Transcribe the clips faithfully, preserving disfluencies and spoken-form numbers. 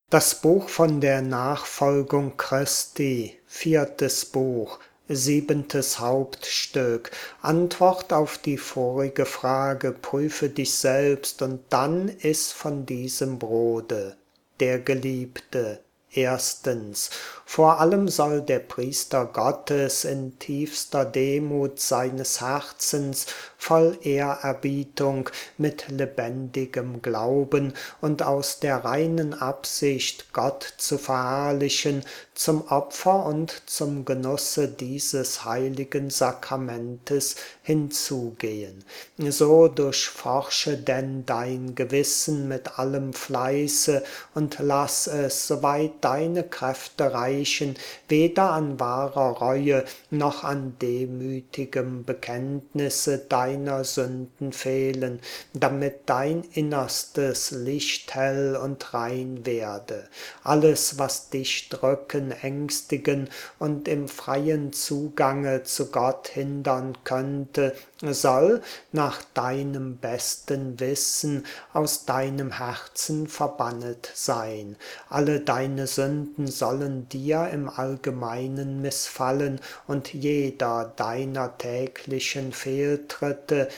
Das Buch von der Nachfolgung Christi, viertes Buch, siebentes Hauptstück, Antwort auf die vorige Frage, prüfe dich selbst und dann iss von diesem Brode. Der Geliebte. Erstens, vor allem soll der Priester Gottes in tiefster Demut seines Herzens, voll Ehrerbietung, mit lebendigem Glauben und aus der reinen Absicht, Gott zu verherrlichen, zum Opfer und zum Genusse dieses heiligen Sakramentes hinzugehen. So durchforsche denn dein Gewissen mit allem Fleiße und lass es, soweit deine Kräfte reichen, weder an wahrer Reue noch an demütigem Bekenntnisse deiner Sünden fehlen, damit dein Innerstes lichthell und rein werde. Alles, was dich drücken, ängstigen und im freien Zugange zu Gott hindern könnte, soll nach deinem besten Wissen aus deinem Herzen verbannet sein. Alle deine Sünden sollen dir im Allgemeinen missfallen und jeder deiner täglichen Fehltritte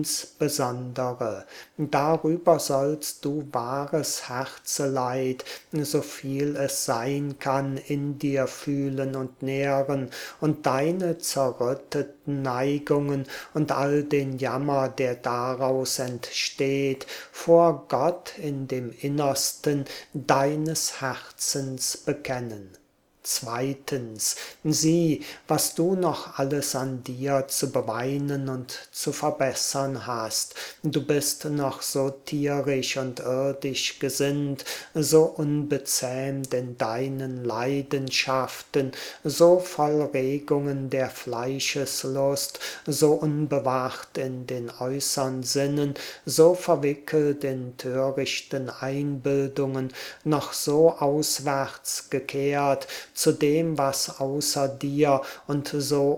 insbesondere. Darüber sollst du wahres Herzeleid, so viel es sein kann, in dir fühlen und nähren und deine zerrütteten Neigungen und all den Jammer, der daraus entsteht, vor Gott in dem Innersten deines Herzens bekennen. Zweitens, sieh, was du noch alles an dir zu beweinen und zu verbessern hast. Du bist noch so tierisch und irdisch gesinnt, so unbezähmt in deinen Leidenschaften, so voll Regungen der Fleischeslust, so unbewacht in den äußern Sinnen, so verwickelt in törichten Einbildungen, noch so auswärts gekehrt, zu dem, was außer dir und so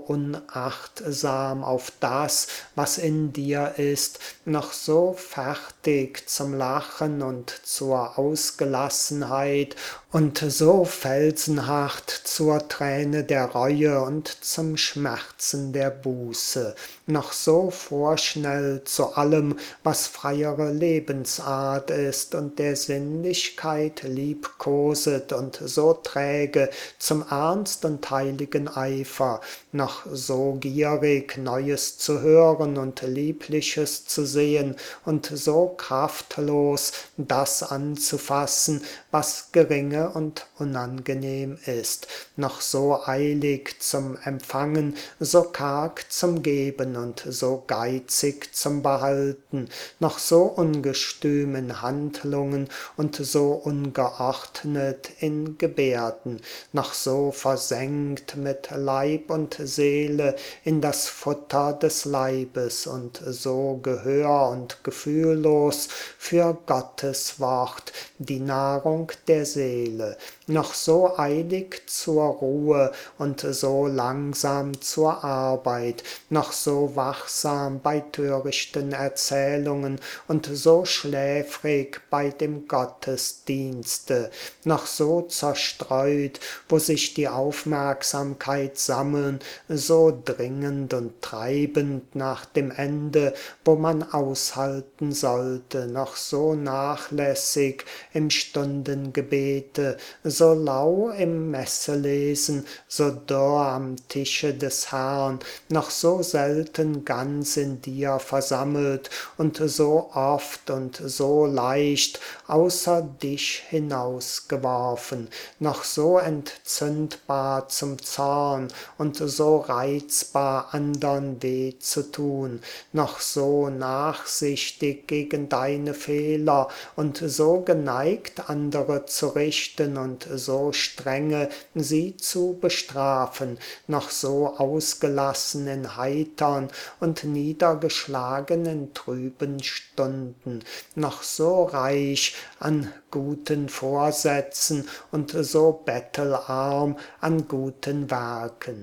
unachtsam auf das, was in dir ist, noch so fertig zum Lachen und zur Ausgelassenheit und so felsenhart zur Träne der Reue und zum Schmerzen der Buße, noch so vorschnell zu allem, was freiere Lebensart ist und der Sinnlichkeit liebkoset und so träge zum Ernst und heiligen Eifer, noch so gierig Neues zu hören und Liebliches zu sehen und so kraftlos das anzufassen, was geringe und unangenehm ist, noch so eilig zum Empfangen, so karg zum Geben und so geizig zum Behalten, noch so ungestüm in Handlungen und so ungeordnet in Gebärden, noch so versenkt mit Leib und Seele in das Futter des Leibes und so gehör- und gefühllos für Gottes Wort, die Nahrung der Seele, noch so eilig zur Ruhe und so langsam zur Arbeit, noch so wachsam bei törichten Erzählungen und so schläfrig bei dem Gottesdienste, noch so zerstreut, wo sich die Aufmerksamkeit sammeln, so dringend und treibend nach dem Ende, wo man aushalten sollte, noch so nachlässig im Stundengebete, so lau im Messelesen, so dürr am Tische des Herrn, noch so selten ganz in dir versammelt und so oft und so leicht außer dich hinausgeworfen, noch so entzündbar zum Zorn und so reizbar andern weh zu tun, noch so nachsichtig gegen deine Fehler und so geneigt, andere zu richten und so strenge, sie zu bestrafen, noch so ausgelassen in heitern und niedergeschlagen in trüben Stunden, noch so reich an guten Vorsätzen und so bettelarm an guten Werken.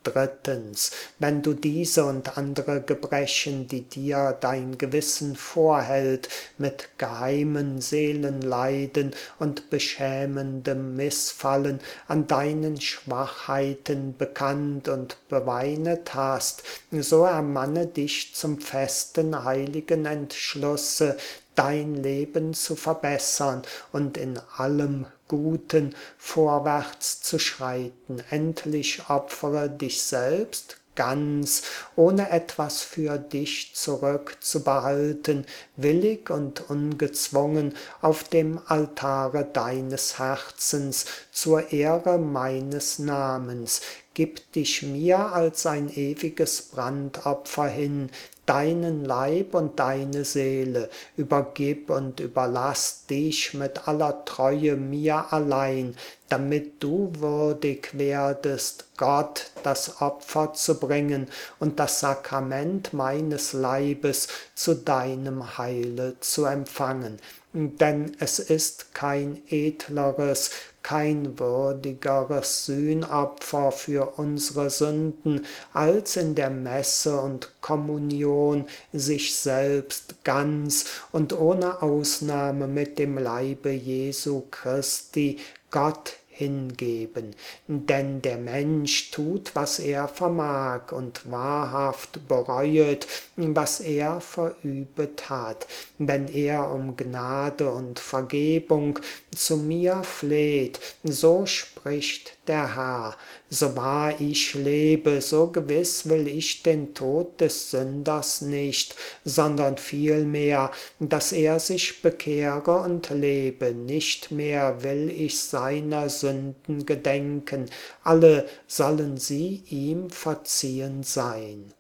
Drittens, wenn du diese und andere Gebrechen, die dir dein Gewissen vorhält, mit geheimen Seelenleiden und beschämendem Missfallen an deinen Schwachheiten bekannt und beweinet hast, so ermanne dich zum festen, heiligen Entschlusse, dein Leben zu verbessern und in allem Guten vorwärts zu schreiten. Endlich opfere dich selbst ganz, ohne etwas für dich zurückzubehalten, willig und ungezwungen auf dem Altare deines Herzens, zur Ehre meines Namens. Gib dich mir als ein ewiges Brandopfer hin, deinen Leib und deine Seele, übergib und überlass dich mit aller Treue mir allein, damit du würdig werdest, Gott das Opfer zu bringen und das Sakrament meines Leibes zu deinem Heile zu empfangen. Denn es ist kein edleres, kein würdigeres Sühnopfer für unsere Sünden, als in der Messe und Kommunion sich selbst ganz und ohne Ausnahme mit dem Leibe Jesu Christi Gott hingeben. Denn der Mensch tut, was er vermag und wahrhaft bereuet, was er verübet hat. Wenn er um Gnade und Vergebung zu mir fleht, so spricht der Herr: So wahr ich lebe, so gewiss will ich den Tod des Sünders nicht, sondern vielmehr, dass er sich bekehre und lebe. Nicht mehr will ich seiner Sünden gedenken, alle sollen sie ihm verziehen sein.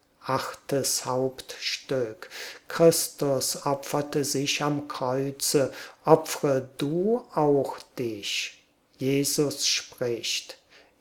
Achtes Hauptstück. Christus opferte sich am Kreuze, opfre du auch dich. Jesus spricht.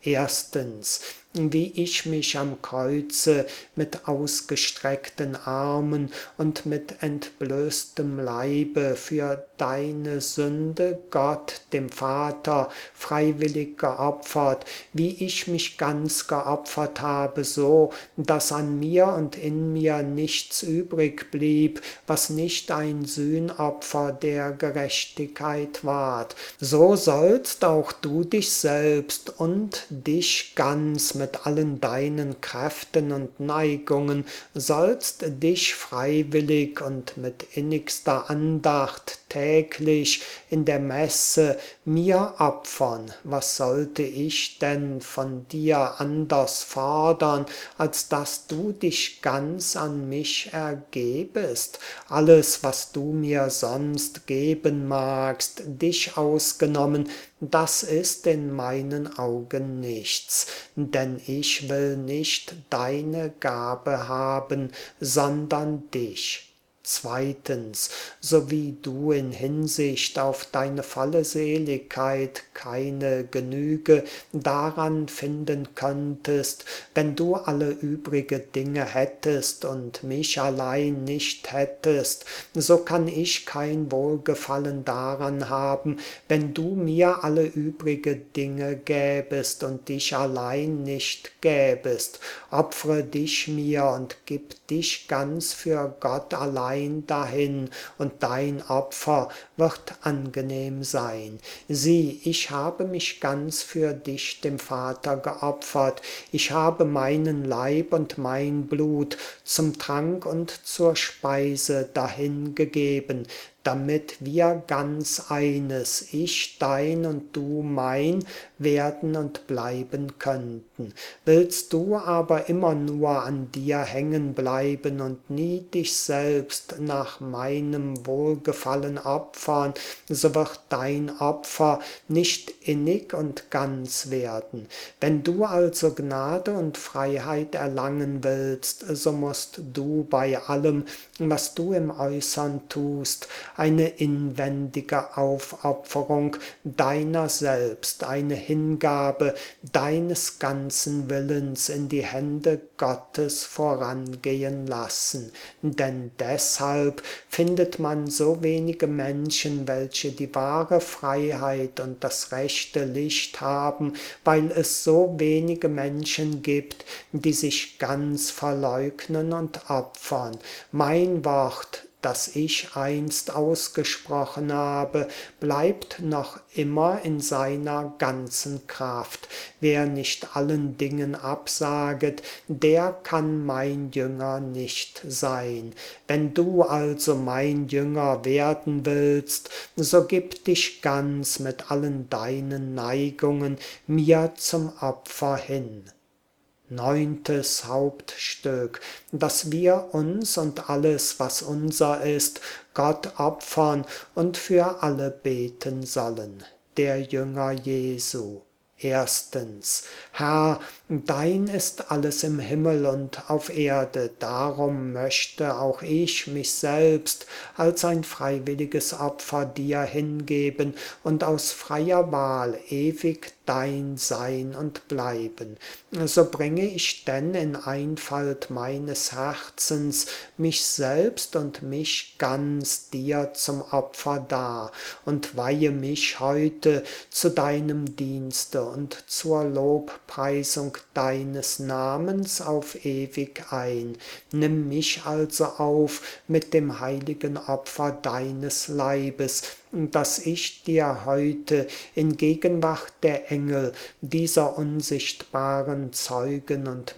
Erstens, wie ich mich am Kreuze mit ausgestreckten Armen und mit entblößtem Leibe für deine Sünde Gott, dem Vater, freiwillig geopfert, wie ich mich ganz geopfert habe, so, dass an mir und in mir nichts übrig blieb, was nicht ein Sühnopfer der Gerechtigkeit ward. So sollst auch du dich selbst und dich ganz mit allen deinen Kräften und Neigungen, sollst dich freiwillig und mit innigster Andacht täglich in der Messe mir opfern. Was sollte ich denn von dir anders fordern, als dass du dich ganz an mich ergebest? Alles, was du mir sonst geben magst, dich ausgenommen, das ist in meinen Augen nichts, denn ich will nicht deine Gabe haben, sondern dich. Zweitens, so wie du in Hinsicht auf deine volle Seligkeit keine Genüge daran finden könntest, wenn du alle übrige Dinge hättest und mich allein nicht hättest, so kann ich kein Wohlgefallen daran haben, wenn du mir alle übrige Dinge gäbest und dich allein nicht gäbest. Opfere dich mir und gib dich ganz für Gott allein dahin, und dein Opfer wird angenehm sein. Sieh, ich habe mich ganz für dich dem Vater geopfert. Ich habe meinen Leib und mein Blut zum Trank und zur Speise dahingegeben, damit wir ganz eines, ich dein und du mein, werden und bleiben könnten. Willst du aber immer nur an dir hängen bleiben und nie dich selbst nach meinem Wohlgefallen opfern, so wird dein Opfer nicht innig und ganz werden. Wenn du also Gnade und Freiheit erlangen willst, so musst du bei allem, was du im Äußern tust, eine inwendige Aufopferung deiner selbst, eine Hingabe deines ganzen Willens in die Hände Gottes vorangehen lassen. Denn deshalb findet man so wenige Menschen, welche die wahre Freiheit und das rechte Licht haben, weil es so wenige Menschen gibt, die sich ganz verleugnen und opfern. Mein Wort, das ich einst ausgesprochen habe, bleibt noch immer in seiner ganzen Kraft. Wer nicht allen Dingen absaget, der kann mein Jünger nicht sein. Wenn du also mein Jünger werden willst, so gib dich ganz mit allen deinen Neigungen mir zum Opfer hin. Neuntes Hauptstück, dass wir uns und alles, was unser ist, Gott opfern und für alle beten sollen. Der Jünger Jesu. Erstens, Herr, dein ist alles im Himmel und auf Erde, darum möchte auch ich mich selbst als ein freiwilliges Opfer dir hingeben und aus freier Wahl ewig dein sein und bleiben. So bringe ich denn in Einfalt meines Herzens mich selbst und mich ganz dir zum Opfer dar und weihe mich heute zu deinem Dienste und zur Lobpreisung deines Namens auf ewig ein. Nimm mich also auf mit dem heiligen Opfer deines Leibes, dass ich dir heute in Gegenwart der Engel, dieser unsichtbaren Zeugen und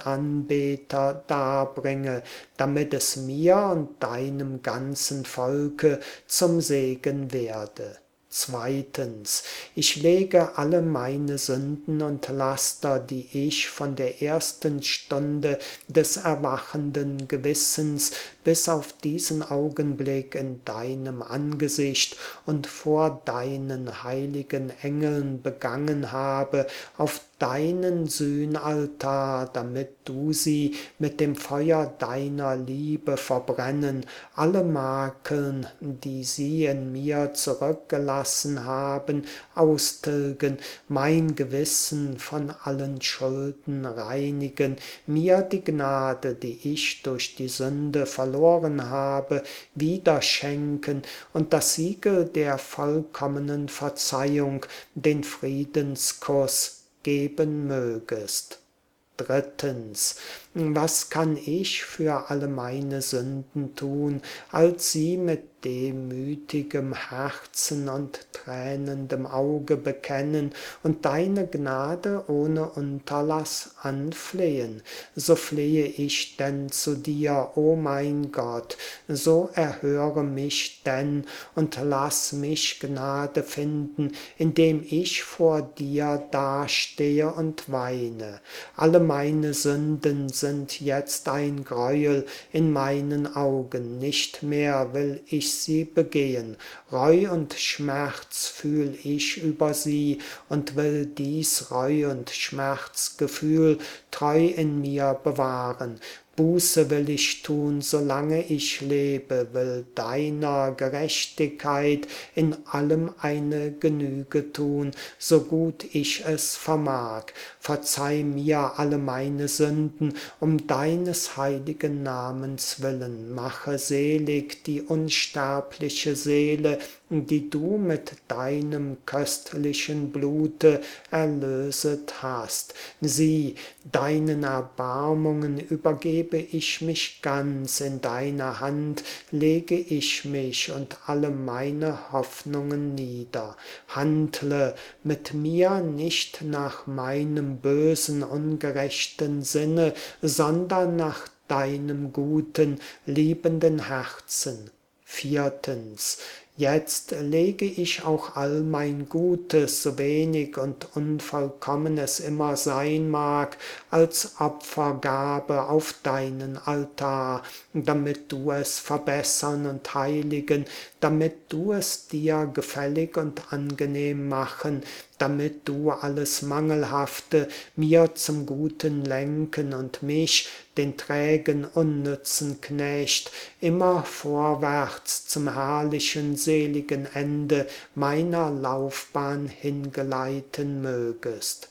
Mitanbeter darbringe, damit es mir und deinem ganzen Volke zum Segen werde. Zweitens, ich lege alle meine Sünden und Laster, die ich von der ersten Stunde des erwachenden Gewissens bis auf diesen Augenblick in deinem Angesicht und vor deinen heiligen Engeln begangen habe, auf deinen Sühnaltar, damit du sie mit dem Feuer deiner Liebe verbrennen, alle Makeln, die sie in mir zurückgelassen haben, austilgen, mein Gewissen von allen Schulden reinigen, mir die Gnade, die ich durch die Sünde verloren habe, wieder schenken und das Siegel der vollkommenen Verzeihung, den Friedenskuss, geben mögest. Drittens, was kann ich für alle meine Sünden tun, als sie mit demütigem Herzen und tränendem Auge bekennen und deine Gnade ohne Unterlass anflehen? So flehe ich denn zu dir, o mein Gott, so erhöre mich denn und lass mich Gnade finden, indem ich vor dir dastehe und weine. Alle meine Sünden sind jetzt ein Greuel in meinen Augen, nicht mehr will ich sie begehen. Reu und Schmerz fühl ich über sie und will dies Reu und Schmerzgefühl treu in mir bewahren. Buße will ich tun, solange ich lebe, will deiner Gerechtigkeit in allem eine Genüge tun, so gut ich es vermag. Verzeih mir alle meine Sünden, um deines heiligen Namens willen. Mache selig die unsterbliche Seele, die du mit deinem köstlichen Blute erlöset hast. Sieh, deinen Erbarmungen übergebe ich mich ganz, in deine Hand lege ich mich und alle meine Hoffnungen nieder. Handle mit mir nicht nach meinem bösen, ungerechten Sinne, sondern nach deinem guten, liebenden Herzen. Viertens, jetzt lege ich auch all mein Gutes, so wenig und unvollkommen es immer sein mag, als Opfergabe auf deinen Altar, damit du es verbessern und heiligen, damit du es dir gefällig und angenehm machen, damit du alles Mangelhafte mir zum Guten lenken und mich, den trägen, unnützen Knecht, immer vorwärts zum herrlichen, seligen Ende meiner Laufbahn hingeleiten mögest.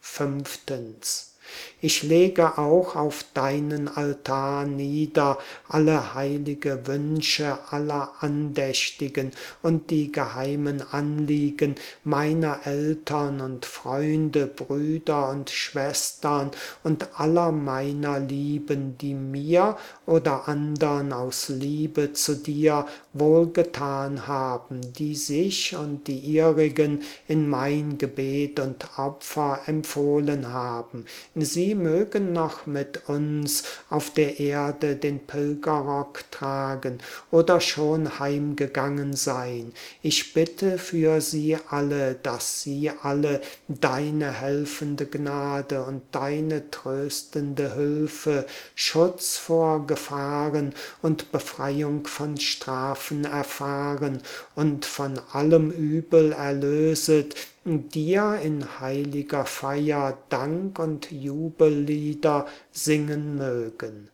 Fünftens. Ich lege auch auf deinen Altar nieder alle heilige Wünsche aller Andächtigen und die geheimen Anliegen meiner Eltern und Freunde, Brüder und Schwestern und aller meiner Lieben, die mir oder andern aus Liebe zu dir wohlgetan haben, die sich und die ihrigen in mein Gebet und Opfer empfohlen haben. Sie mögen noch mit uns auf der Erde den Pilgerrock tragen oder schon heimgegangen sein. Ich bitte für sie alle, dass sie alle deine helfende Gnade und deine tröstende Hilfe, Schutz vor Gefahren und Befreiung von Strafen erfahren und von allem Übel erlöset, dir in heiliger Feier Dank und Jubellieder singen mögen.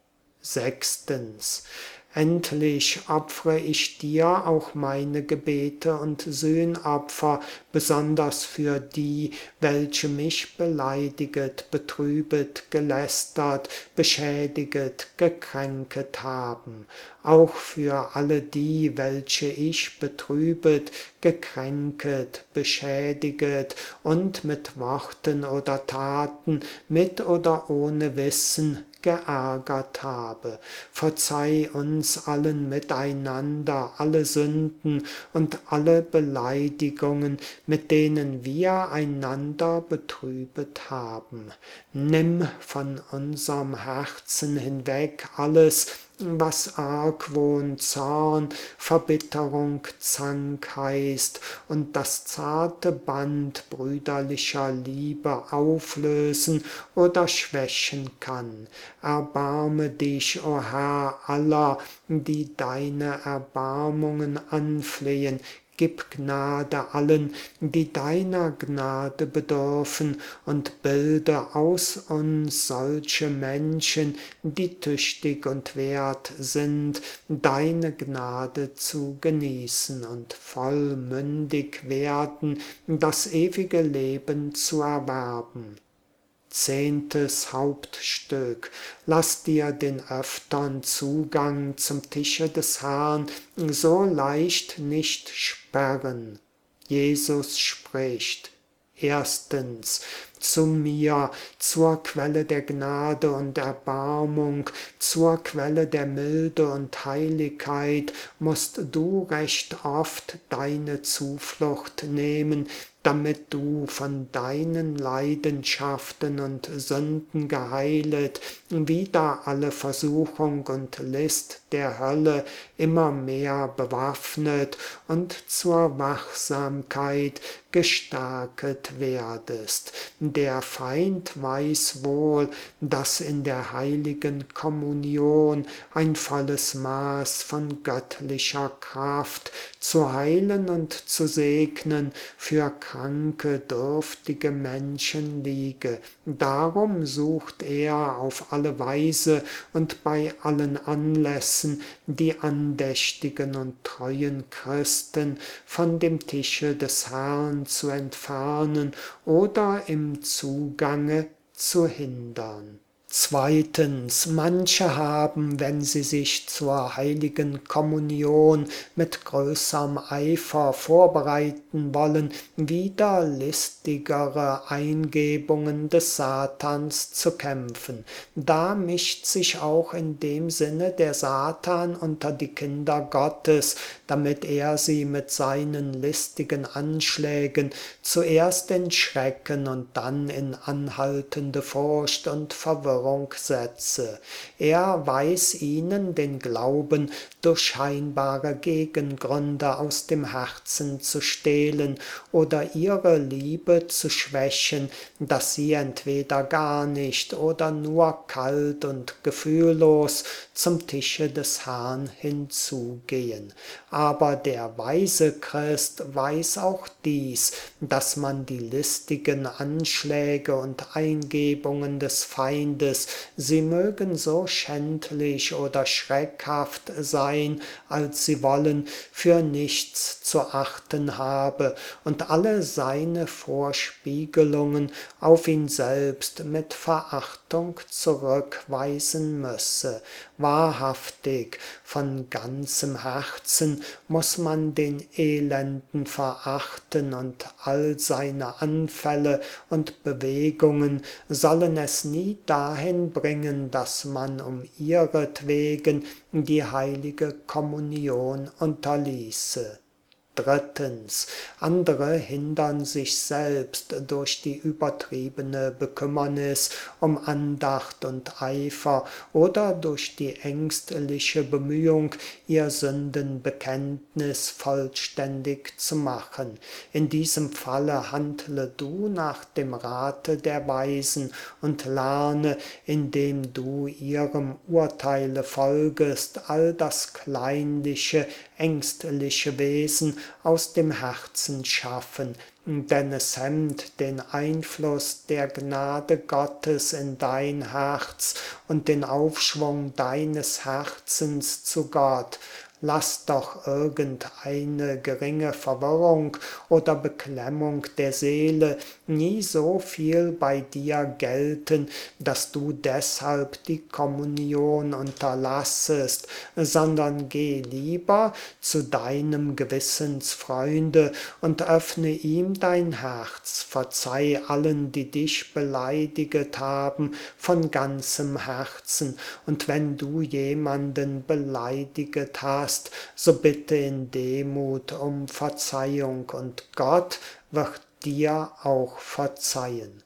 Sechstens. Endlich opfere ich dir auch meine Gebete und Sühnopfer, besonders für die, welche mich beleidiget, betrübet, gelästert, beschädiget, gekränket haben. Auch für alle die, welche ich betrübet, gekränket, beschädiget und mit Worten oder Taten, mit oder ohne Wissen, geärgert habe. Verzeih uns allen miteinander alle Sünden und alle Beleidigungen, mit denen wir einander betrübet haben. Nimm von unserem Herzen hinweg alles, was Argwohn, Zorn, Verbitterung, Zank heißt, und das zarte Band brüderlicher Liebe auflösen oder schwächen kann. Erbarme dich, o Herr aller, die deine Erbarmungen anflehen. Gib Gnade allen, die deiner Gnade bedürfen, und bilde aus uns solche Menschen, die tüchtig und wert sind, deine Gnade zu genießen und vollmündig werden, das ewige Leben zu erwerben. Zehntes Hauptstück. Lass dir den öftern Zugang zum Tische des Herrn so leicht nicht sperren. Jesus spricht. Erstens, zu mir, zur Quelle der Gnade und Erbarmung, zur Quelle der Milde und Heiligkeit, musst du recht oft deine Zuflucht nehmen, damit du von deinen Leidenschaften und Sünden geheilet, wider alle Versuchung und List der Hölle immer mehr bewaffnet und zur Wachsamkeit gestärket werdest. Der Feind weiß wohl, dass in der heiligen Kommunion ein volles Maß von göttlicher Kraft zu heilen und zu segnen für kranke, dürftige Menschen liege. Darum sucht er auf alle Weise und bei allen Anlässen die andächtigen und treuen Christen von dem Tische des Herrn zu entfernen oder im Zugange zu hindern. Zweitens, manche haben, wenn sie sich zur heiligen Kommunion mit größerem Eifer vorbereiten wollen, wieder listigere Eingebungen des Satans zu kämpfen. Da mischt sich auch in dem Sinne der Satan unter die Kinder Gottes, damit er sie mit seinen listigen Anschlägen zuerst in Schrecken und dann in anhaltende Furcht und Verwirrung setze. Er weiß ihnen den Glauben durch scheinbare Gegengründe aus dem Herzen zu stehlen oder ihre Liebe zu schwächen, dass sie entweder gar nicht oder nur kalt und gefühllos zum Tische des Herrn hinzugehen. Aber der weise Christ weiß auch dies, dass man die listigen Anschläge und Eingebungen des Feindes Gutes, sie mögen so schändlich oder schreckhaft sein, als sie wollen, für nichts zu achten habe und alle seine Vorspiegelungen auf ihn selbst mit Verachtung zurückweisen müsse. Wahrhaftig, von ganzem Herzen muß man den Elenden verachten und all seine Anfälle und Bewegungen sollen es nie dahin bringen, dass man um ihretwegen die heilige Kommunion unterließe. Drittens, andere hindern sich selbst durch die übertriebene Bekümmernis um Andacht und Eifer oder durch die ängstliche Bemühung, ihr Sündenbekenntnis vollständig zu machen. In diesem Falle handle du nach dem Rate der Weisen und lerne, indem du ihrem Urteile folgest, all das kleinliche, ängstliche Wesen aus dem Herzen schaffen, denn es hemmt den Einfluss der Gnade Gottes in dein Herz und den Aufschwung deines Herzens zu Gott. Lass doch irgendeine geringe Verwirrung oder Beklemmung der Seele nie so viel bei dir gelten, dass du deshalb die Kommunion unterlassest, sondern geh lieber zu deinem Gewissensfreunde und öffne ihm dein Herz, verzeih allen, die dich beleidiget haben, von ganzem Herzen, und wenn du jemanden beleidiget hast, so bitte in Demut um Verzeihung, und Gott wird dir auch verzeihen.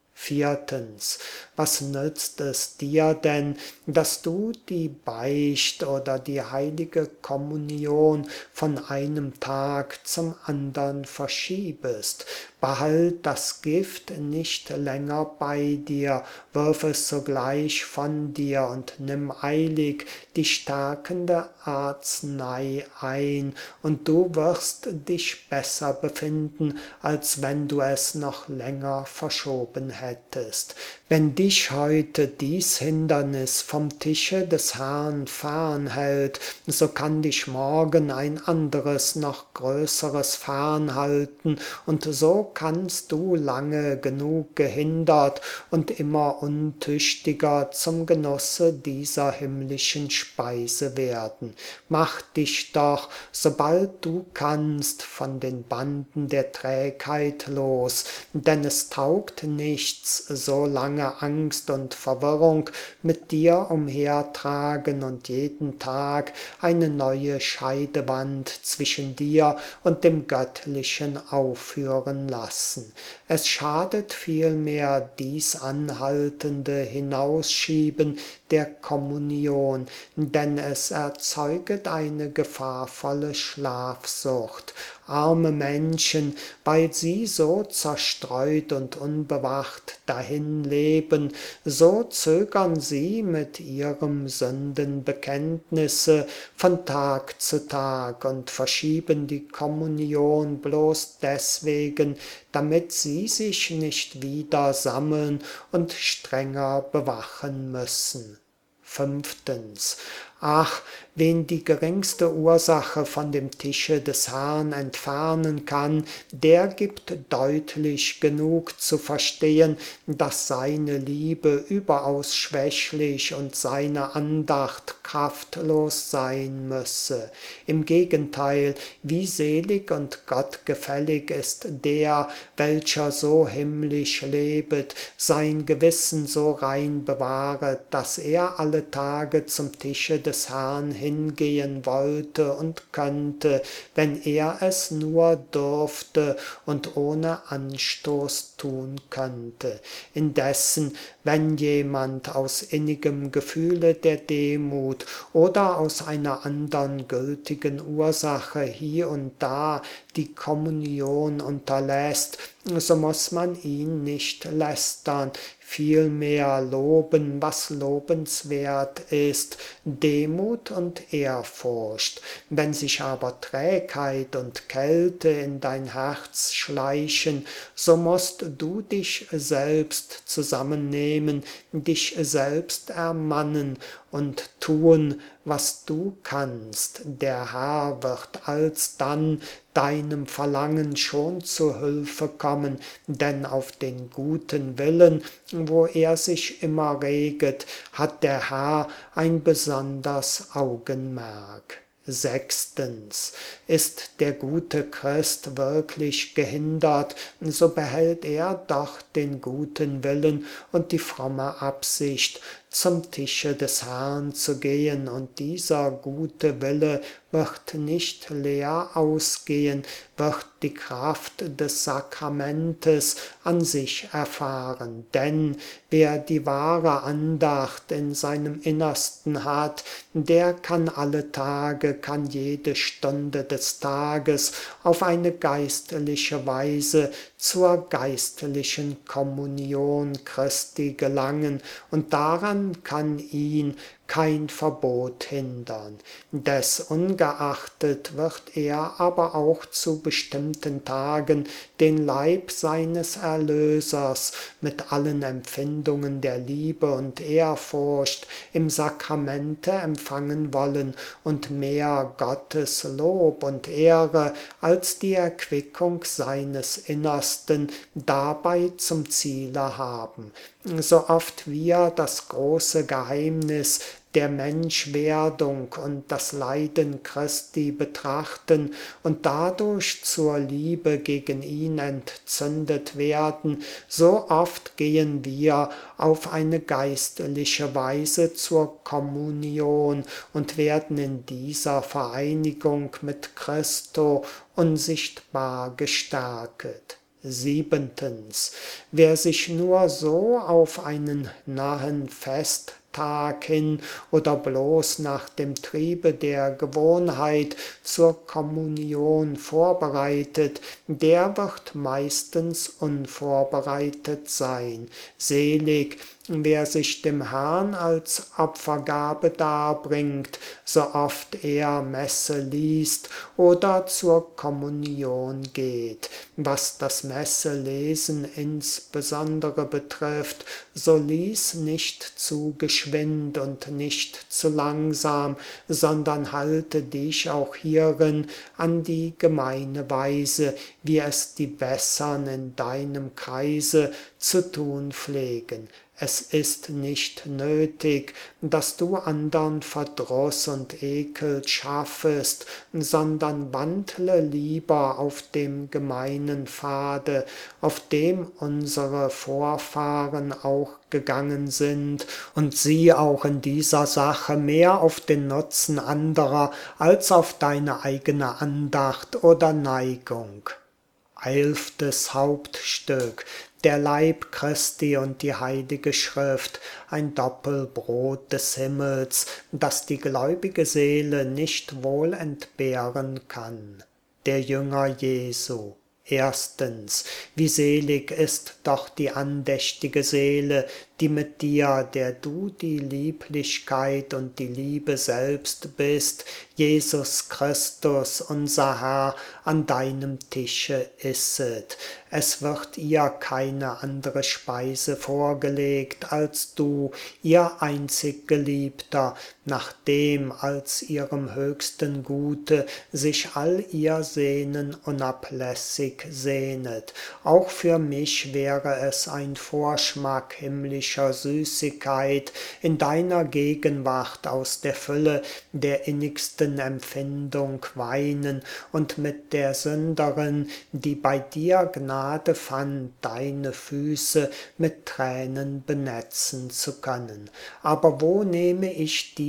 Viertens, was nützt es dir denn, dass du die Beicht oder die heilige Kommunion von einem Tag zum andern verschiebest? Behalt das Gift nicht länger bei dir, wirf es sogleich von dir und nimm eilig die stärkende Arznei ein, und du wirst dich besser befinden, als wenn du es noch länger verschoben hättest. Wenn dich heute dies Hindernis vom Tische des Herrn fernhält, so kann dich morgen ein anderes, noch größeres fernhalten, und so kannst du lange genug gehindert und immer untüchtiger zum Genusse dieser himmlischen Speise werden. Mach dich doch, sobald du kannst, von den Banden der Trägheit los, denn es taugt nichts, so lange Angst und Verwirrung mit dir umhertragen und jeden Tag eine neue Scheidewand zwischen dir und dem Göttlichen aufführen lassen. Es schadet vielmehr dies anhaltende Hinausschieben der Kommunion, denn es erzeuget eine gefahrvolle Schlafsucht. Arme Menschen, weil sie so zerstreut und unbewacht dahin leben, so zögern sie mit ihrem Sündenbekenntnisse von Tag zu Tag und verschieben die Kommunion bloß deswegen, damit sie sich nicht wieder sammeln und strenger bewachen müssen. Fünftens. Ach, wen die geringste Ursache von dem Tische des Herrn entfernen kann, der gibt deutlich genug zu verstehen, dass seine Liebe überaus schwächlich und seine Andacht kraftlos sein müsse. Im Gegenteil, wie selig und gottgefällig ist der, welcher so himmlisch lebet, sein Gewissen so rein bewahret, dass er alle Tage zum Tische des Herrn hingehen wollte und könnte, wenn er es nur dürfte und ohne Anstoß tun könnte. Indessen, wenn jemand aus innigem Gefühle der Demut oder aus einer andern gültigen Ursache hier und da die Kommunion unterlässt, so muß man ihn nicht lästern, vielmehr loben, was lobenswert ist, Demut und Ehrfurcht. Wenn sich aber Trägheit und Kälte in dein Herz schleichen, so mußt du dich selbst zusammennehmen, dich selbst ermannen und tun, was du kannst. Der Herr wird alsdann deinem Verlangen schon zu Hilfe kommen, denn auf den guten Willen, wo er sich immer reget, hat der Herr ein besonders Augenmerk. Sechstens. Ist der gute Christ wirklich gehindert, so behält er doch den guten Willen und die fromme Absicht, zum Tische des Herrn zu gehen, und dieser gute Wille wird nicht leer ausgehen, wird die Kraft des Sakramentes an sich erfahren. Denn wer die wahre Andacht in seinem Innersten hat, der kann alle Tage, kann jede Stunde des Tages auf eine geistliche Weise zur geistlichen Kommunion Christi gelangen, und daran kann ihn kein Verbot hindern. Desungeachtet wird er aber auch zu bestimmten Tagen den Leib seines Erlösers mit allen Empfindungen der Liebe und Ehrfurcht im Sakramente empfangen wollen und mehr Gottes Lob und Ehre als die Erquickung seines Innersten dabei zum Ziele haben. So oft wir das große Geheimnis der Menschwerdung und das Leiden Christi betrachten und dadurch zur Liebe gegen ihn entzündet werden, so oft gehen wir auf eine geistliche Weise zur Kommunion und werden in dieser Vereinigung mit Christo unsichtbar gestärket. Siebentens. Wer sich nur so auf einen nahen Festtag hin oder bloß nach dem Triebe der Gewohnheit zur Kommunion vorbereitet, der wird meistens unvorbereitet sein. Selig, wer sich dem Herrn als Opfergabe darbringt, so oft er Messe liest oder zur Kommunion geht. Was das Messelesen insbesondere betrifft, so lies nicht zu geschwind und nicht zu langsam, sondern halte dich auch hierin an die gemeine Weise, wie es die Bessern in deinem Kreise zu tun pflegen. Es ist nicht nötig, dass du andern Verdruss und Ekel schaffest, sondern wandle lieber auf dem gemeinen Pfade, auf dem unsere Vorfahren auch gegangen sind, und sieh auch in dieser Sache mehr auf den Nutzen anderer als auf deine eigene Andacht oder Neigung. Elftes Hauptstück. Der Leib Christi und die Heilige Schrift, ein Doppelbrot des Himmels, das die gläubige Seele nicht wohl entbehren kann. Der Jünger Jesu. Erstens, wie selig ist doch die andächtige Seele, die mit dir, der du die Lieblichkeit und die Liebe selbst bist, Jesus Christus, unser Herr, an deinem Tische isset. Es wird ihr keine andere Speise vorgelegt als du, ihr einzig Geliebter, nachdem als ihrem höchsten Gute sich all ihr Sehnen unablässig sehnet. Auch für mich wäre es ein Vorschmack himmlischer Süßigkeit, in deiner Gegenwart aus der Fülle der innigsten Empfindung weinen und mit der Sünderin, die bei dir Gnade fand, deine Füße mit Tränen benetzen zu können. Aber wo nehme ich diese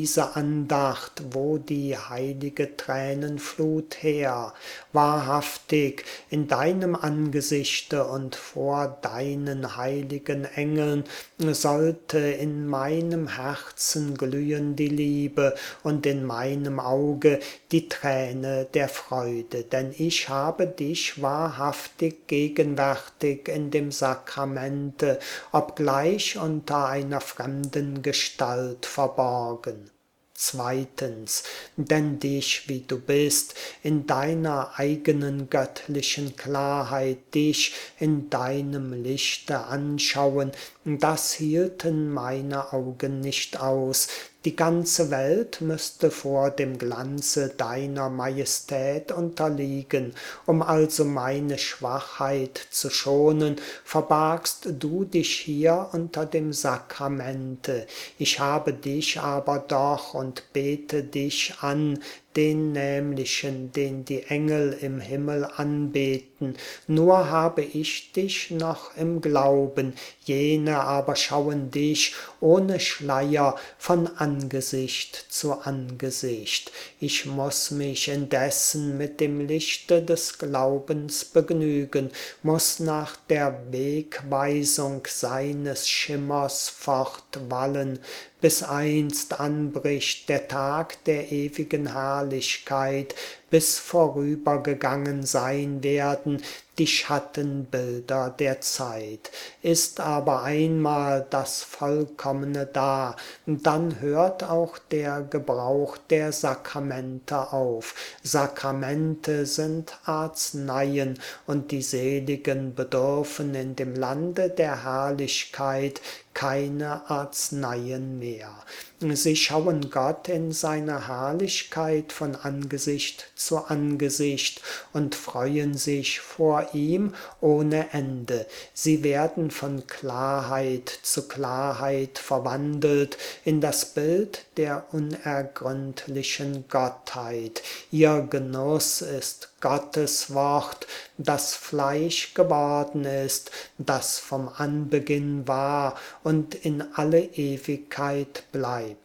diese Andacht, wo die heilige Tränenflut her? Wahrhaftig, in deinem Angesichte und vor deinen heiligen Engeln sollte in meinem Herzen glühen die Liebe und in meinem Auge die Träne der Freude, denn ich habe dich wahrhaftig gegenwärtig in dem Sakramente, obgleich unter einer fremden Gestalt verborgen. Zweitens, denn dich, wie du bist, in deiner eigenen göttlichen Klarheit, dich in deinem Lichte anschauen, das hielten meine Augen nicht aus. Die ganze Welt müsste vor dem Glanze deiner Majestät unterliegen. Um also meine Schwachheit zu schonen, verbargst du dich hier unter dem Sakramente. Ich habe dich aber doch und bete dich an, den nämlichen, den die Engel im Himmel anbeten. Nur habe ich dich noch im Glauben, jene aber schauen dich ohne Schleier von Angesicht zu Angesicht. Ich muß mich indessen mit dem Lichte des Glaubens begnügen, muß nach der Wegweisung seines Schimmers fortwallen, bis einst anbricht der Tag der ewigen Herrlichkeit, bis vorübergegangen sein werden die Schattenbilder der Zeit. Ist aber einmal das Vollkommene da, dann hört auch der Gebrauch der Sakramente auf. Sakramente sind Arzneien, und die Seligen bedürfen in dem Lande der Herrlichkeit keine Arzneien mehr. Sie schauen Gott in seiner Herrlichkeit von Angesicht zu Angesicht und freuen sich vor ihm ohne Ende. Sie werden von Klarheit zu Klarheit verwandelt in das Bild der unergründlichen Gottheit. Ihr Genuss ist Gottes Wort, das Fleisch geworden ist, das vom Anbeginn war und in alle Ewigkeit bleibt.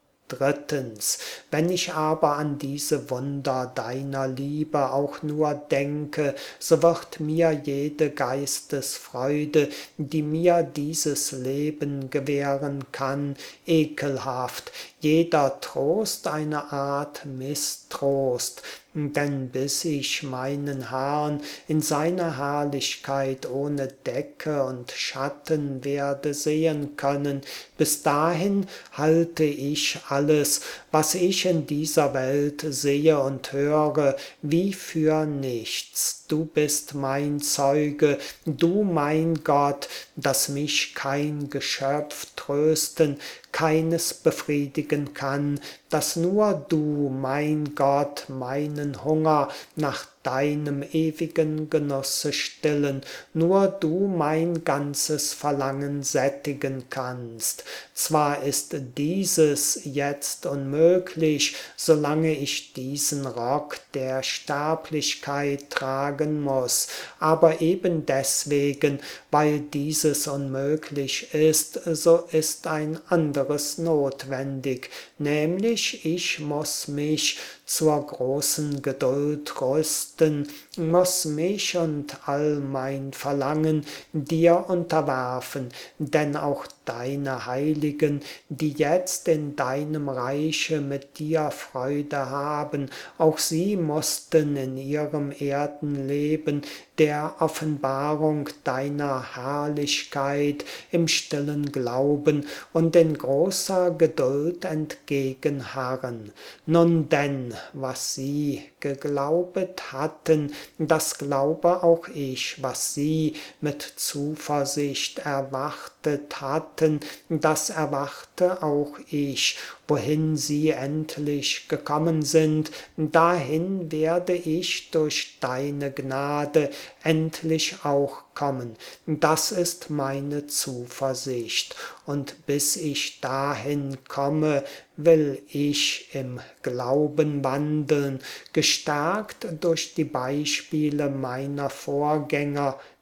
Drittens, wenn ich aber an diese Wunder deiner Liebe auch nur denke, so wird mir jede Geistesfreude, die mir dieses Leben gewähren kann, ekelhaft, jeder Trost eine Art Misstrost. Denn bis ich meinen Herrn in seiner Herrlichkeit ohne Decke und Schatten werde sehen können, bis dahin halte ich alles, was ich in dieser Welt sehe und höre, wie für nichts. Du bist mein Zeuge, du mein Gott, dass mich kein Geschöpf trösten, keines befriedigen kann, dass nur du, mein Gott, meinen Hunger nach deinem ewigen Genusse stillen, nur du mein ganzes Verlangen sättigen kannst. Zwar ist dieses jetzt unmöglich, solange ich diesen Rock der Sterblichkeit tragen muss, aber eben deswegen, weil dieses unmöglich ist, so ist ein anderes notwendig, nämlich ich muss mich zur großen Geduld rüsten, muss mich und all mein Verlangen dir unterwerfen, denn auch deine Heiligen, die jetzt in deinem Reiche mit dir Freude haben, auch sie mussten in ihrem Erdenleben der Offenbarung deiner Herrlichkeit im stillen Glauben und in großer Geduld entgegenharren. Nun denn, was sie geglaubet hatten, das glaube auch ich, was sie mit Zuversicht erwartet hatten, das erwarte auch ich. Wohin sie endlich gekommen sind, dahin werde ich durch deine Gnade endlich auch kommen. Das ist meine Zuversicht. Und bis ich dahin komme, will ich im Glauben wandeln, gestärkt durch die Beispiele meiner Vorgänger,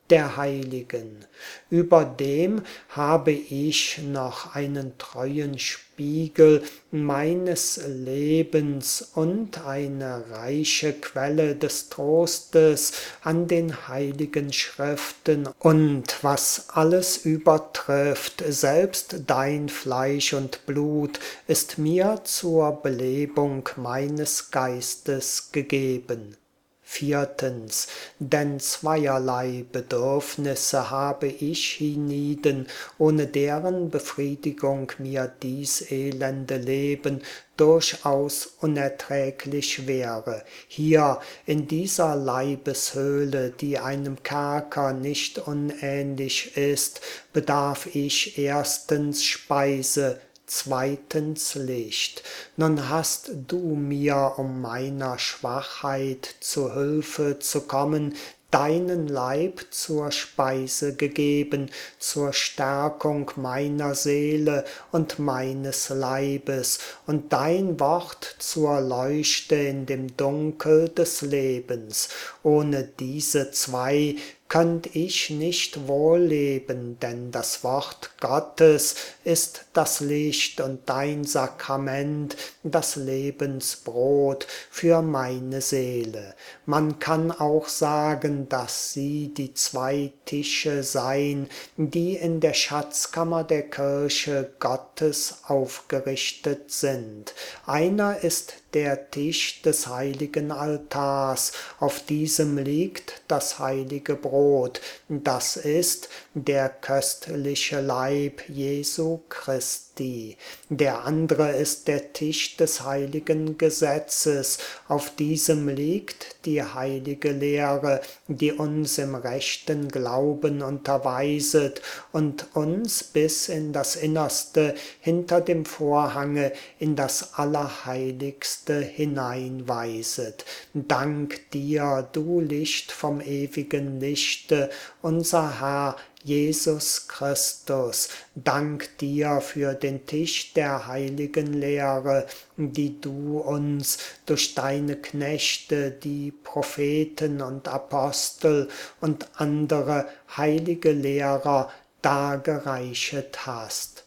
der Heiligen. Über dem habe ich noch einen treuen Spiegel meines Lebens und eine reiche Quelle des Trostes an den heiligen Schriften und was alles übertrifft, selbst dein Fleisch und Blut ist mir zur Belebung meines Geistes gegeben. Viertens, denn zweierlei Bedürfnisse habe ich hienieden, ohne deren Befriedigung mir dies elende Leben durchaus unerträglich wäre. Hier in dieser Leibeshöhle, die einem Kerker nicht unähnlich ist, bedarf ich erstens Speise, zweitens Licht. Nun hast du mir, um meiner Schwachheit zu Hilfe zu kommen, deinen Leib zur Speise gegeben, zur Stärkung meiner Seele und meines Leibes, und dein Wort zur Leuchte in dem Dunkel des Lebens. Ohne diese zwei könnt ich nicht wohl leben, denn das Wort Gottes ist das Licht und dein Sakrament das Lebensbrot für meine Seele. Man kann auch sagen, dass sie die zwei Tische seien, die in der Schatzkammer der Kirche Gottes aufgerichtet sind. Einer ist der Tisch des heiligen Altars, auf diesem liegt das heilige Brot, das ist der köstliche Leib Jesu Christi. Der andere ist der Tisch des heiligen Gesetzes, auf diesem liegt die heilige Lehre, die uns im rechten Glauben unterweiset und uns bis in das Innerste hinter dem Vorhange in das Allerheiligste hineinweiset. Dank dir, du Licht vom ewigen Lichte, unser Herr Jesus Christus, dank dir für den Tisch der heiligen Lehre, die du uns durch deine Knechte, die Propheten und Apostel und andere heilige Lehrer dargereichet hast.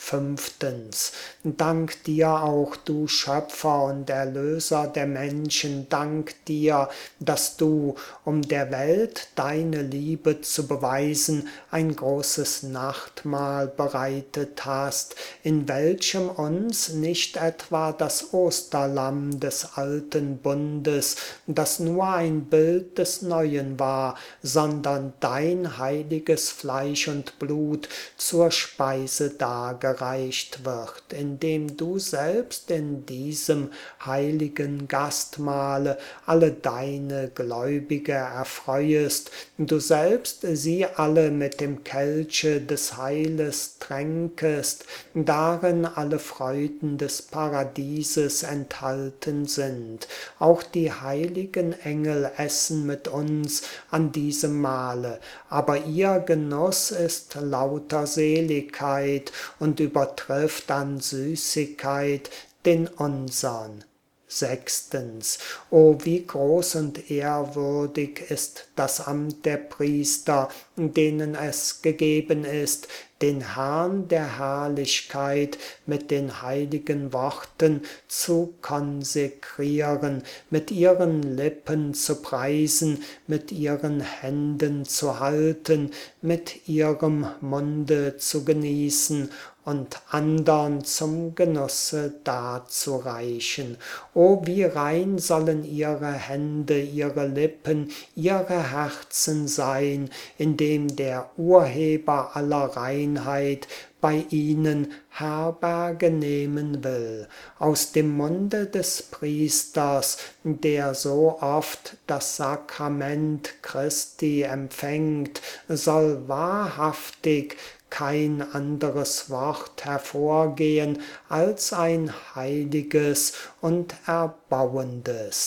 Fünftens, dank dir auch, du Schöpfer und Erlöser der Menschen, dank dir, dass du, um der Welt deine Liebe zu beweisen, ein großes Nachtmahl bereitet hast, in welchem uns nicht etwa das Osterlamm des alten Bundes, das nur ein Bild des Neuen war, sondern dein heiliges Fleisch und Blut zur Speise dargereicht gereicht wird, indem du selbst in diesem heiligen Gastmahle alle deine Gläubige erfreuest, du selbst sie alle mit dem Kelche des Heiles tränkest, darin alle Freuden des Paradieses enthalten sind. Auch die heiligen Engel essen mit uns an diesem Mahle, aber ihr Genuss ist lauter Seligkeit und übertrifft an Süßigkeit den unsern. Sechstens, o wie groß und ehrwürdig ist das Amt der Priester, denen es gegeben ist, den Herrn der Herrlichkeit mit den heiligen Worten zu konsekrieren, mit ihren Lippen zu preisen, mit ihren Händen zu halten, mit ihrem Munde zu genießen und andern zum Genusse darzureichen. O wie rein sollen ihre Hände, ihre Lippen, ihre Herzen sein, indem der Urheber aller Reinheit bei ihnen Herberge nehmen will. Aus dem Munde des Priesters, der so oft das Sakrament Christi empfängt, soll wahrhaftig kein anderes Wort hervorgehen als ein heiliges und erbauendes.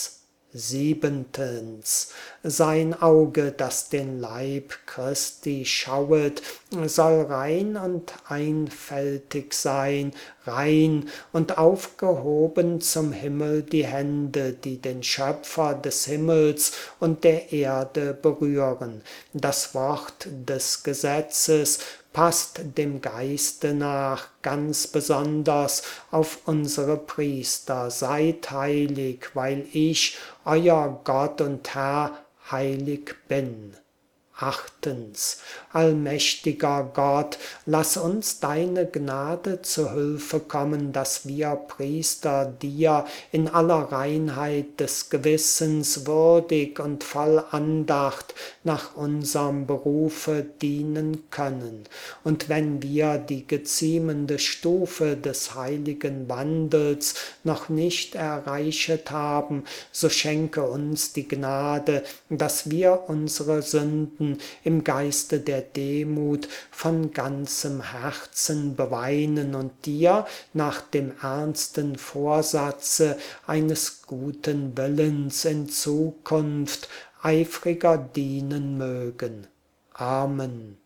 Siebentens, sein Auge, das den Leib Christi schauet, soll rein und einfältig sein, rein und aufgehoben zum Himmel die Hände, die den Schöpfer des Himmels und der Erde berühren. Das Wort des Gesetzes passt dem Geiste nach ganz besonders auf unsere Priester. Seid heilig, weil ich, euer Gott und Herr, heilig bin. Achtens, allmächtiger Gott, lass uns deine Gnade zu Hilfe kommen, dass wir Priester dir in aller Reinheit des Gewissens würdig und voll Andacht nach unserem Berufe dienen können. Und wenn wir die geziemende Stufe des heiligen Wandels noch nicht erreichet haben, so schenke uns die Gnade, dass wir unsere Sünden im Geiste der Demut von ganzem Herzen beweinen und dir nach dem ernsten Vorsatze eines guten Willens in Zukunft eifriger dienen mögen. Amen.